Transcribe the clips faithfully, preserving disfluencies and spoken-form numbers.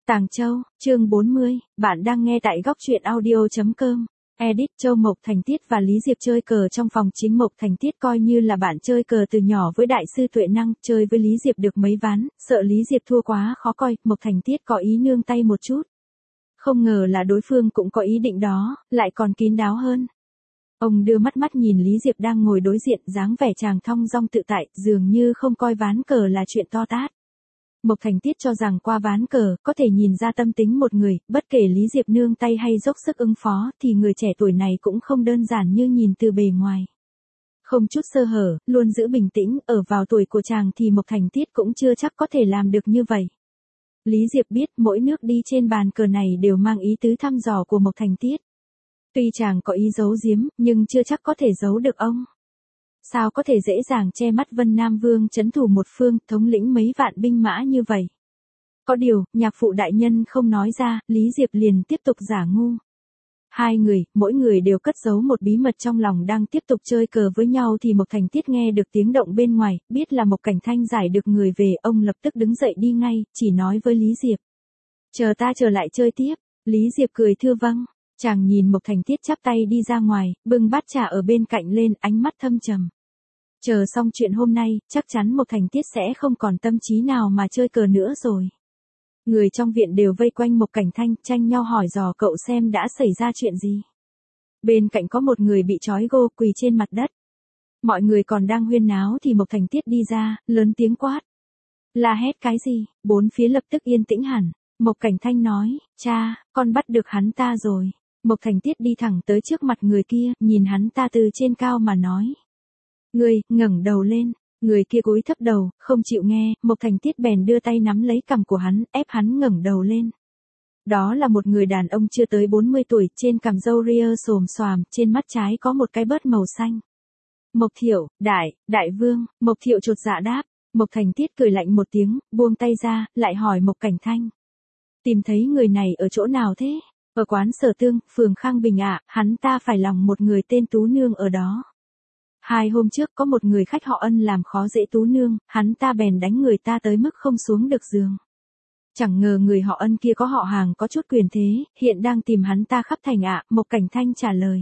Tàng Châu, chương bốn mươi, bạn đang nghe tại góc truyện audio chấm com. Edit Châu Mộc Thành Tiết và Lý Diệp chơi cờ trong phòng chính. Mộc Thành Tiết coi như là bạn chơi cờ từ nhỏ với đại sư Tuệ Năng, chơi với Lý Diệp được mấy ván, sợ Lý Diệp thua quá khó coi, Mộc Thành Tiết có ý nương tay một chút. Không ngờ là đối phương cũng có ý định đó, lại còn kín đáo hơn. Ông đưa mắt mắt nhìn Lý Diệp đang ngồi đối diện, dáng vẻ chàng thong dong tự tại, dường như không coi ván cờ là chuyện to tát. Mộc Thành Tiết cho rằng qua ván cờ, có thể nhìn ra tâm tính một người, bất kể Lý Diệp nương tay hay dốc sức ứng phó, thì người trẻ tuổi này cũng không đơn giản như nhìn từ bề ngoài. Không chút sơ hở, luôn giữ bình tĩnh, ở vào tuổi của chàng thì Mộc Thành Tiết cũng chưa chắc có thể làm được như vậy. Lý Diệp biết mỗi nước đi trên bàn cờ này đều mang ý tứ thăm dò của Mộc Thành Tiết. Tuy chàng có ý giấu giếm, nhưng chưa chắc có thể giấu được ông. Sao có thể dễ dàng che mắt Vân Nam Vương trấn thủ một phương, thống lĩnh mấy vạn binh mã như vậy? Có điều, nhạc phụ đại nhân không nói ra, Lý Diệp liền tiếp tục giả ngu. Hai người, mỗi người đều cất giấu một bí mật trong lòng đang tiếp tục chơi cờ với nhau thì Mộc Thành Tiết nghe được tiếng động bên ngoài, biết là Mộc Cảnh Thanh giải được người về, ông lập tức đứng dậy đi ngay, chỉ nói với Lý Diệp. Chờ ta trở lại chơi tiếp. Lý Diệp cười thưa vâng. Chàng nhìn Mộc Thành Tiết chắp tay đi ra ngoài, bưng bát trà ở bên cạnh lên, ánh mắt thâm trầm. Chờ xong chuyện hôm nay, chắc chắn Mộc Thành Tiết sẽ không còn tâm trí nào mà chơi cờ nữa rồi. Người trong viện đều vây quanh Mộc Cảnh Thanh, tranh nhau hỏi dò cậu xem đã xảy ra chuyện gì. Bên cạnh có một người bị trói gô quỳ trên mặt đất. Mọi người còn đang huyên náo thì Mộc Thành Tiết đi ra, lớn tiếng quát. La hét cái gì? Bốn phía lập tức yên tĩnh hẳn. Mộc Cảnh Thanh nói, cha, con bắt được hắn ta rồi. Mộc Thành Tiết đi thẳng tới trước mặt người kia, nhìn hắn ta từ trên cao mà nói. Người, ngẩng đầu lên. Người kia cúi thấp đầu, không chịu nghe, Mộc Thành Tiết bèn đưa tay nắm lấy cằm của hắn, ép hắn ngẩng đầu lên. Đó là một người đàn ông chưa tới bốn mươi tuổi, trên cằm râu ria xồm xoàm, trên mắt trái có một cái bớt màu xanh. Mộc Thiệu, đại, đại vương, Mộc Thiệu chột dạ đáp. Mộc Thành Tiết cười lạnh một tiếng, buông tay ra, lại hỏi Mộc Cảnh Thanh. Tìm thấy người này ở chỗ nào thế? Ở quán Sở Tương, phường Khang Bình ạ, à, hắn ta phải lòng một người tên Tú Nương ở đó. Hai hôm trước có một người khách họ Ân làm khó dễ Tú Nương, hắn ta bèn đánh người ta tới mức không xuống được giường. Chẳng ngờ người họ Ân kia có họ hàng có chút quyền thế, hiện đang tìm hắn ta khắp thành ạ, à, Mộc Cảnh Thanh trả lời.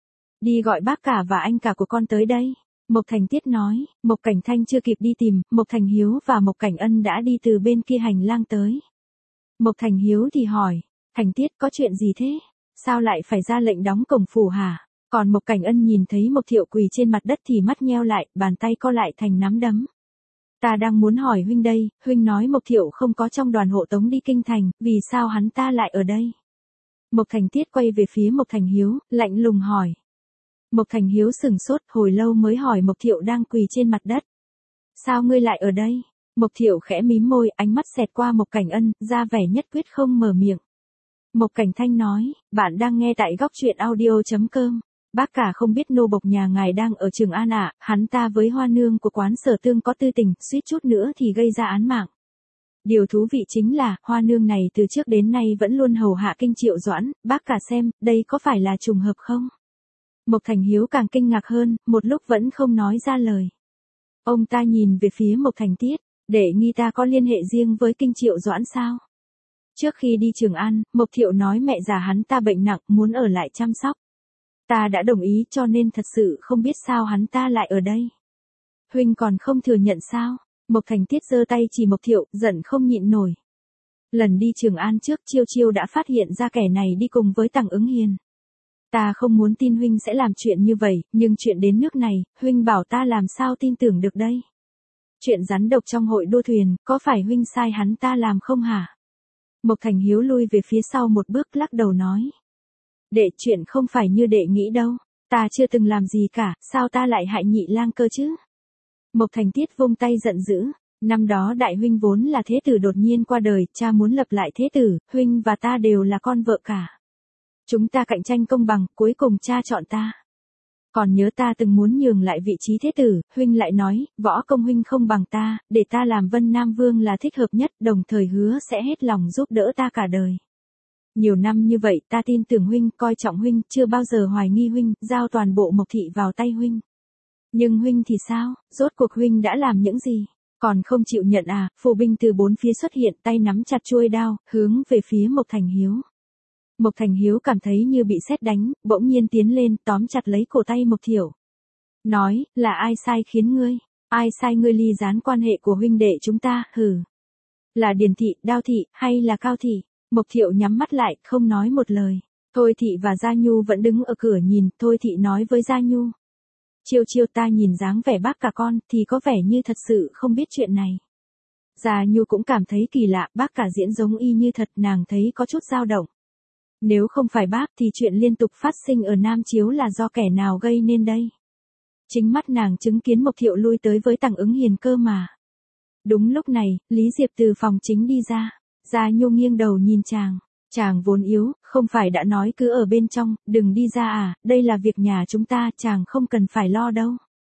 Đi gọi bác cả và anh cả của con tới đây. Mộc Thành Tiết nói, Mộc Cảnh Thanh chưa kịp đi tìm, Mộc Thành Hiếu và Mộc Cảnh Ân đã đi từ bên kia hành lang tới. Mộc Thành Hiếu thì hỏi, Thành Tiết có chuyện gì thế? Sao lại phải ra lệnh đóng cổng phủ hả? Còn Mộc Cảnh Ân nhìn thấy Mộc Thiệu quỳ trên mặt đất thì mắt nheo lại, bàn tay co lại thành nắm đấm. Ta đang muốn hỏi huynh đây, huynh nói Mộc Thiệu không có trong đoàn hộ tống đi kinh thành, vì sao hắn ta lại ở đây? Mộc Thành Tiết quay về phía Mộc Thành Hiếu, lạnh lùng hỏi. Mộc Thành Hiếu sửng sốt, hồi lâu mới hỏi Mộc Thiệu đang quỳ trên mặt đất. Sao ngươi lại ở đây? Mộc Thiệu khẽ mím môi, ánh mắt xẹt qua Mộc Cảnh Ân, ra vẻ nhất quyết không mở miệng. Mộc Cảnh Thanh nói, bạn đang nghe tại góc truyện audio chấm com. Bác cả không biết nô bộc nhà ngài đang ở Trường An ạ, à, hắn ta với hoa nương của quán Sở Tương có tư tình, suýt chút nữa thì gây ra án mạng. Điều thú vị chính là, hoa nương này từ trước đến nay vẫn luôn hầu hạ Kinh Triệu Doãn, bác cả xem, đây có phải là trùng hợp không? Mộc Thành Hiếu càng kinh ngạc hơn, một lúc vẫn không nói ra lời. Ông ta nhìn về phía Mộc Thành Tiết, để nghi ta có liên hệ riêng với Kinh Triệu Doãn sao? Trước khi đi Trường An, Mộc Thiệu nói mẹ già hắn ta bệnh nặng, muốn ở lại chăm sóc. Ta đã đồng ý cho nên thật sự không biết sao hắn ta lại ở đây. Huynh còn không thừa nhận sao? Mộc Thành Tiết giơ tay chỉ Mộc Thiệu, giận không nhịn nổi. Lần đi Trường An trước Chiêu Chiêu đã phát hiện ra kẻ này đi cùng với Tằng Ứng Hiền. Ta không muốn tin huynh sẽ làm chuyện như vậy, nhưng chuyện đến nước này, huynh bảo ta làm sao tin tưởng được đây? Chuyện rắn độc trong hội đua thuyền, có phải huynh sai hắn ta làm không hả? Mộc Thành Hiếu lui về phía sau một bước lắc đầu nói. Đệ, chuyện không phải như đệ nghĩ đâu, ta chưa từng làm gì cả, sao ta lại hại nhị lang cơ chứ? Mộc Thành Tiết vung tay giận dữ, năm đó đại huynh vốn là thế tử đột nhiên qua đời, cha muốn lập lại thế tử, huynh và ta đều là con vợ cả. Chúng ta cạnh tranh công bằng, cuối cùng cha chọn ta. Còn nhớ ta từng muốn nhường lại vị trí thế tử, huynh lại nói, võ công huynh không bằng ta, để ta làm Vân Nam Vương là thích hợp nhất, đồng thời hứa sẽ hết lòng giúp đỡ ta cả đời. Nhiều năm như vậy ta tin tưởng huynh, coi trọng huynh, chưa bao giờ hoài nghi huynh, giao toàn bộ Mộc thị vào tay huynh. Nhưng huynh thì sao, rốt cuộc huynh đã làm những gì? Còn không chịu nhận à? Phù binh từ bốn phía xuất hiện, tay nắm chặt chuôi đao, hướng về phía Mộc Thành Hiếu. Mộc Thành Hiếu cảm thấy như bị sét đánh, bỗng nhiên tiến lên, tóm chặt lấy cổ tay Mộc Thiệu. Nói, là ai sai khiến ngươi? Ai sai ngươi ly gián quan hệ của huynh đệ chúng ta, hừ. Là Điền Thị, Đao Thị, hay là Cao Thị? Mộc Thiệu nhắm mắt lại, không nói một lời. Thôi Thị và Gia Nhu vẫn đứng ở cửa nhìn, Thôi Thị nói với Gia Nhu. Chiêu chiêu ta nhìn dáng vẻ bác cả con, thì có vẻ như thật sự không biết chuyện này. Gia Nhu cũng cảm thấy kỳ lạ, bác cả diễn giống y như thật, nàng thấy có chút dao động. Nếu không phải bác thì chuyện liên tục phát sinh ở Nam Chiếu là do kẻ nào gây nên đây? Chính mắt nàng chứng kiến Mộc Thiệu lui tới với Tằng Ứng Hiền cơ mà. Đúng lúc này, Lý Diệp từ phòng chính đi ra. Gia Nhu nghiêng đầu nhìn chàng. Chàng vốn yếu, không phải đã nói cứ ở bên trong, đừng đi ra à, đây là việc nhà chúng ta, chàng không cần phải lo đâu.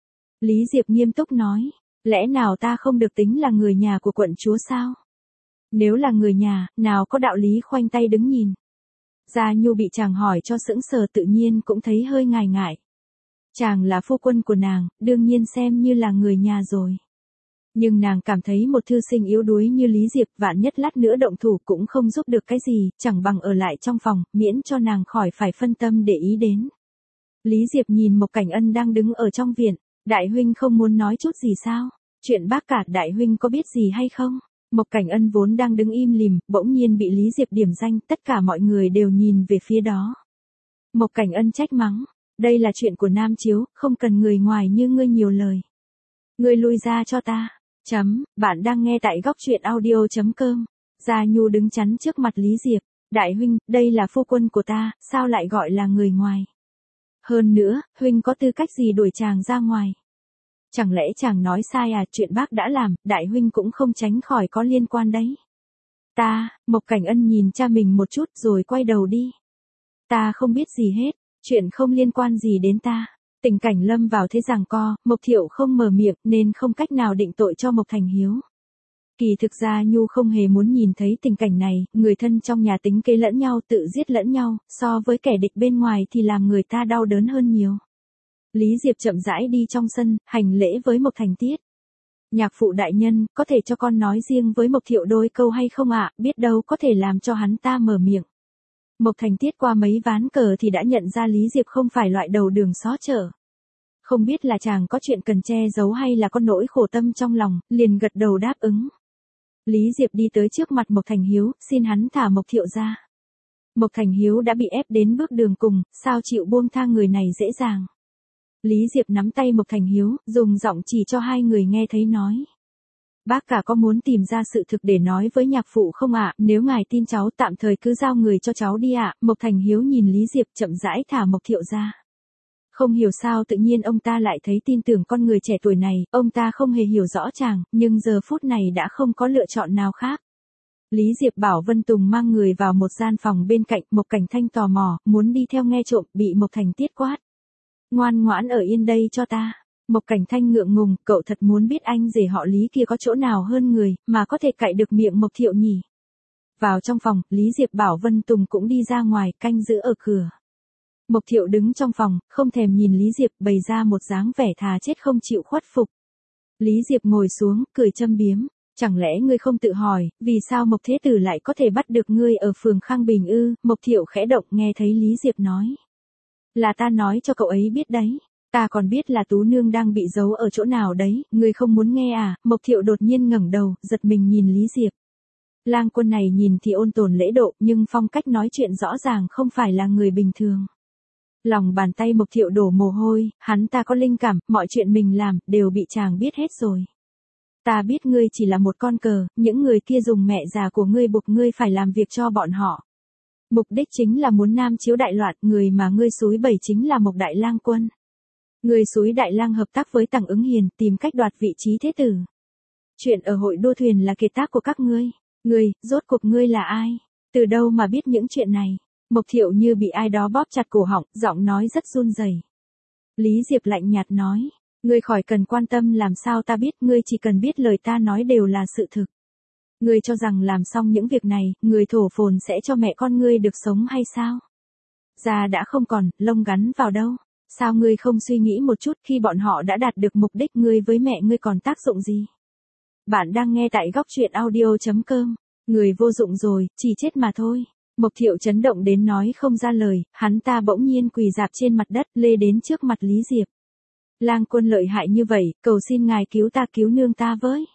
Lý Diệp nghiêm túc nói, lẽ nào ta không được tính là người nhà của quận chúa sao? Nếu là người nhà, nào có đạo lý khoanh tay đứng nhìn. Gia Nhu bị chàng hỏi cho sững sờ, tự nhiên cũng thấy hơi ngại ngại. Chàng là phu quân của nàng, đương nhiên xem như là người nhà rồi. Nhưng nàng cảm thấy một thư sinh yếu đuối như Lý Diệp, vạn nhất lát nữa động thủ cũng không giúp được cái gì, chẳng bằng ở lại trong phòng, miễn cho nàng khỏi phải phân tâm để ý đến. Lý Diệp nhìn Mộc Cảnh Ân đang đứng ở trong viện, đại huynh không muốn nói chút gì sao? Chuyện bác cả đại huynh có biết gì hay không? Mộc Cảnh Ân vốn đang đứng im lìm, bỗng nhiên bị Lý Diệp điểm danh, tất cả mọi người đều nhìn về phía đó. Mộc Cảnh Ân trách mắng, đây là chuyện của Nam Chiếu, không cần người ngoài như ngươi nhiều lời. Ngươi lui ra cho ta. Chấm, bạn đang nghe tại góc truyện audio chấm com. Gia Nhu đứng chắn trước mặt Lý Diệp. Đại huynh, đây là phu quân của ta, sao lại gọi là người ngoài? Hơn nữa, huynh có tư cách gì đuổi chàng ra ngoài? Chẳng lẽ chàng nói sai à, chuyện bác đã làm, đại huynh cũng không tránh khỏi có liên quan đấy. Ta, Mộc Cảnh Ân nhìn cha mình một chút rồi quay đầu đi. Ta không biết gì hết, chuyện không liên quan gì đến ta. Tình cảnh lâm vào thế giằng co, Mộc Thiệu không mở miệng nên không cách nào định tội cho Mộc Thành Hiếu. Kỳ thực ra Nhu không hề muốn nhìn thấy tình cảnh này, người thân trong nhà tính kế lẫn nhau, tự giết lẫn nhau, so với kẻ địch bên ngoài thì làm người ta đau đớn hơn nhiều. Lý Diệp chậm rãi đi trong sân, hành lễ với Mộc Thành Tiết. Nhạc phụ đại nhân, có thể cho con nói riêng với Mộc Thiệu đôi câu hay không ạ, biết đâu có thể làm cho hắn ta mở miệng. Mộc Thành Tiết qua mấy ván cờ thì đã nhận ra Lý Diệp không phải loại đầu đường xó chợ. Không biết là chàng có chuyện cần che giấu hay là có nỗi khổ tâm trong lòng, liền gật đầu đáp ứng. Lý Diệp đi tới trước mặt Mộc Thành Hiếu, xin hắn thả Mộc Thiệu ra. Mộc Thành Hiếu đã bị ép đến bước đường cùng, sao chịu buông tha người này dễ dàng. Lý Diệp nắm tay Mộc Thành Hiếu, dùng giọng chỉ cho hai người nghe thấy nói. Bác cả có muốn tìm ra sự thực để nói với nhạc phụ không ạ? Nếu ngài tin cháu tạm thời cứ giao người cho cháu đi ạ. Mộc Thành Hiếu nhìn Lý Diệp chậm rãi thả Mộc Thiệu ra. Không hiểu sao tự nhiên ông ta lại thấy tin tưởng con người trẻ tuổi này, ông ta không hề hiểu rõ chàng, nhưng giờ phút này đã không có lựa chọn nào khác. Lý Diệp bảo Vân Tùng mang người vào một gian phòng bên cạnh, Mộc Cảnh Thanh tò mò, muốn đi theo nghe trộm, bị Mộc Thành Tiết quát. Ngoan ngoãn ở yên đây cho ta. Mộc Cảnh Thanh ngượng ngùng, cậu thật muốn biết anh rể họ Lý kia có chỗ nào hơn người, mà có thể cạy được miệng Mộc Thiệu nhỉ. Vào trong phòng, Lý Diệp bảo Vân Tùng cũng đi ra ngoài, canh giữ ở cửa. Mộc Thiệu đứng trong phòng, không thèm nhìn Lý Diệp, bày ra một dáng vẻ thà chết không chịu khuất phục. Lý Diệp ngồi xuống, cười châm biếm. Chẳng lẽ ngươi không tự hỏi, vì sao Mộc Thế Tử lại có thể bắt được ngươi ở phường Khang Bình ư? Mộc Thiệu khẽ động nghe thấy Lý Diệp nói. Là ta nói cho cậu ấy biết đấy. Ta còn biết là Tú Nương đang bị giấu ở chỗ nào đấy, ngươi không muốn nghe à? Mộc Thiệu đột nhiên ngẩng đầu, giật mình nhìn Lý Diệp. Lang quân này nhìn thì ôn tồn lễ độ, nhưng phong cách nói chuyện rõ ràng không phải là người bình thường. Lòng bàn tay Mộc Thiệu đổ mồ hôi, hắn ta có linh cảm, mọi chuyện mình làm, đều bị chàng biết hết rồi. Ta biết ngươi chỉ là một con cờ, những người kia dùng mẹ già của ngươi buộc ngươi phải làm việc cho bọn họ. Mục đích chính là muốn Nam Chiếu đại loạn, người mà ngươi xúi bẩy chính là Mộc Đại Lang quân. Ngươi xúi Đại Lang hợp tác với Tằng Ứng Hiền, tìm cách đoạt vị trí thế tử. Chuyện ở hội đua thuyền là kiệt tác của các ngươi. Ngươi, rốt cuộc ngươi là ai? Từ đâu mà biết những chuyện này? Mộc Thiệu như bị ai đó bóp chặt cổ họng, giọng nói rất run rẩy. Lý Diệp lạnh nhạt nói, ngươi khỏi cần quan tâm làm sao ta biết, ngươi chỉ cần biết lời ta nói đều là sự thực. Ngươi cho rằng làm xong những việc này, người thổ phồn sẽ cho mẹ con ngươi được sống hay sao? Da đã không còn, lông gắn vào đâu? Sao ngươi không suy nghĩ một chút khi bọn họ đã đạt được mục đích, ngươi với mẹ ngươi còn tác dụng gì? Bạn đang nghe tại góc truyện audio chấm com. Người vô dụng rồi, chỉ chết mà thôi. Mộc Thiệu chấn động đến nói không ra lời, hắn ta bỗng nhiên quỳ rạp trên mặt đất, lê đến trước mặt Lý Diệp. Lang Quân lợi hại như vậy, cầu xin ngài cứu ta, cứu nương ta với.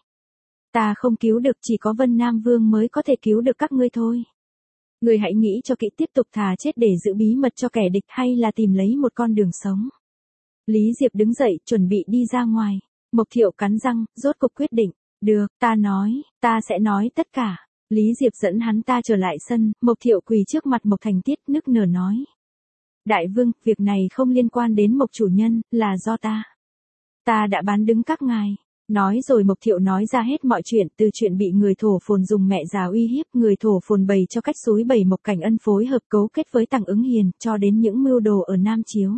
Ta không cứu được, chỉ có Vân Nam Vương mới có thể cứu được các ngươi thôi. Ngươi hãy nghĩ cho kỹ, tiếp tục thà chết để giữ bí mật cho kẻ địch hay là tìm lấy một con đường sống. Lý Diệp đứng dậy, chuẩn bị đi ra ngoài. Mộc Thiệu cắn răng, rốt cuộc quyết định. Được, ta nói, ta sẽ nói tất cả. Lý Diệp dẫn hắn ta trở lại sân, Mộc Thiệu quỳ trước mặt Mộc Thành Tiết nức nở nói. Đại vương, việc này không liên quan đến Mộc chủ nhân, là do ta. Ta đã bán đứng các ngài. Nói rồi Mộc Thiệu nói ra hết mọi chuyện, từ chuyện bị người thổ phồn dùng mẹ già uy hiếp, người thổ phồn bày cho cách xúi bày Mộc Cảnh Ân phối hợp cấu kết với Tằng Ứng Hiền, cho đến những mưu đồ ở Nam Chiếu.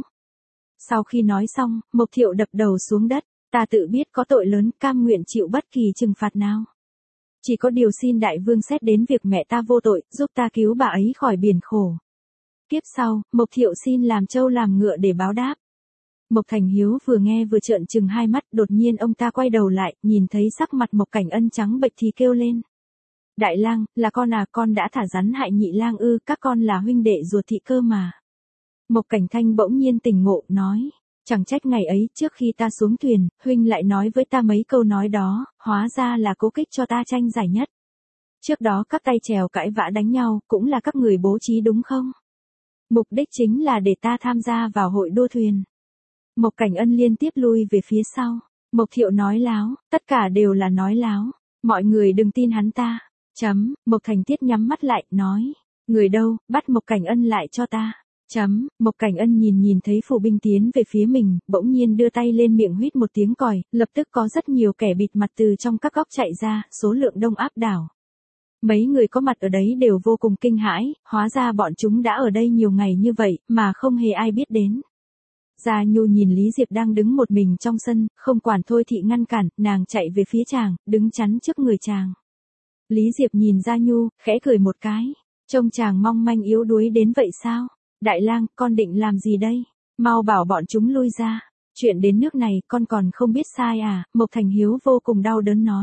Sau khi nói xong, Mộc Thiệu đập đầu xuống đất. Ta tự biết có tội lớn, cam nguyện chịu bất kỳ trừng phạt nào. Chỉ có điều xin đại vương xét đến việc mẹ ta vô tội, giúp ta cứu bà ấy khỏi biển khổ. Kiếp sau, Mộc Thiệu xin làm trâu làm ngựa để báo đáp. Mộc Thành Hiếu vừa nghe vừa trợn trừng hai mắt, đột nhiên ông ta quay đầu lại, nhìn thấy sắc mặt Mộc Cảnh Ân trắng bệch thì kêu lên. Đại lang, là con à, con đã thả rắn hại nhị lang ư, các con là huynh đệ ruột thị cơ mà. Mộc Cảnh Thanh bỗng nhiên tỉnh ngộ, nói. Chẳng trách ngày ấy, trước khi ta xuống thuyền, huynh lại nói với ta mấy câu nói đó, hóa ra là cố kích cho ta tranh giải nhất. Trước đó các tay chèo cãi vã đánh nhau, cũng là các người bố trí đúng không? Mục đích chính là để ta tham gia vào hội đua thuyền. Mộc Cảnh Ân liên tiếp lui về phía sau. Mộc Thiệu nói láo, tất cả đều là nói láo. Mọi người đừng tin hắn ta. Chấm, Mộc Thành Tiết nhắm mắt lại, nói. Người đâu, bắt Mộc Cảnh Ân lại cho ta. Chấm, Mộc Cảnh Ân nhìn nhìn thấy phủ binh tiến về phía mình, bỗng nhiên đưa tay lên miệng huýt một tiếng còi, lập tức có rất nhiều kẻ bịt mặt từ trong các góc chạy ra, số lượng đông áp đảo. Mấy người có mặt ở đấy đều vô cùng kinh hãi, hóa ra bọn chúng đã ở đây nhiều ngày như vậy, mà không hề ai biết đến. Gia Nhu nhìn Lý Diệp đang đứng một mình trong sân, không quản Thôi Thị ngăn cản, nàng chạy về phía chàng, đứng chắn trước người chàng. Lý Diệp nhìn Gia Nhu, khẽ cười một cái, trông chàng mong manh yếu đuối đến vậy sao? Đại lang, con định làm gì đây? Mau bảo bọn chúng lui ra. Chuyện đến nước này, con còn không biết sai à? Mộc Thành Hiếu vô cùng đau đớn nói.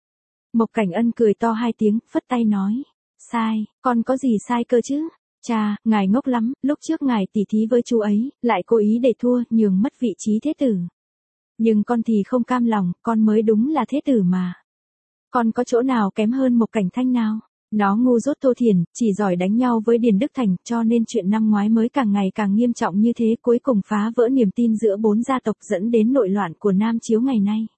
Mộc Cảnh Ân cười to hai tiếng, phất tay nói. Sai, con có gì sai cơ chứ? Cha, ngài ngốc lắm, lúc trước ngài tỉ thí với chú ấy, lại cố ý để thua, nhường mất vị trí thế tử. Nhưng con thì không cam lòng, con mới đúng là thế tử mà. Con có chỗ nào kém hơn Mộc Cảnh Thanh nào? Nó ngu dốt thô thiển, chỉ giỏi đánh nhau với Điền Đức Thành, cho nên chuyện năm ngoái mới càng ngày càng nghiêm trọng như thế, cuối cùng phá vỡ niềm tin giữa bốn gia tộc, dẫn đến nội loạn của Nam Chiếu ngày nay.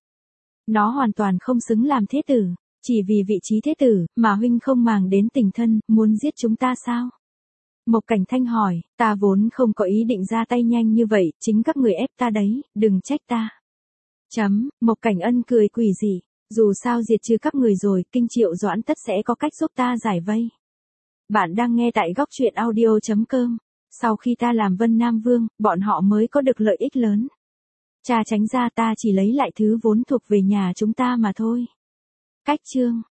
Nó hoàn toàn không xứng làm thế tử, chỉ vì vị trí thế tử, mà huynh không màng đến tình thân, muốn giết chúng ta sao? Mộc Cảnh Thanh hỏi, ta vốn không có ý định ra tay nhanh như vậy, chính các người ép ta đấy, đừng trách ta. Chấm, Mộc Cảnh Ân cười quỷ dị. Dù sao diệt trừ các người rồi, Kinh Triệu Doãn tất sẽ có cách giúp ta giải vây. Bạn đang nghe tại góc truyện audio chấm com. Sau khi ta làm Vân Nam Vương, bọn họ mới có được lợi ích lớn. Cha tránh ra, ta chỉ lấy lại thứ vốn thuộc về nhà chúng ta mà thôi. Cách chương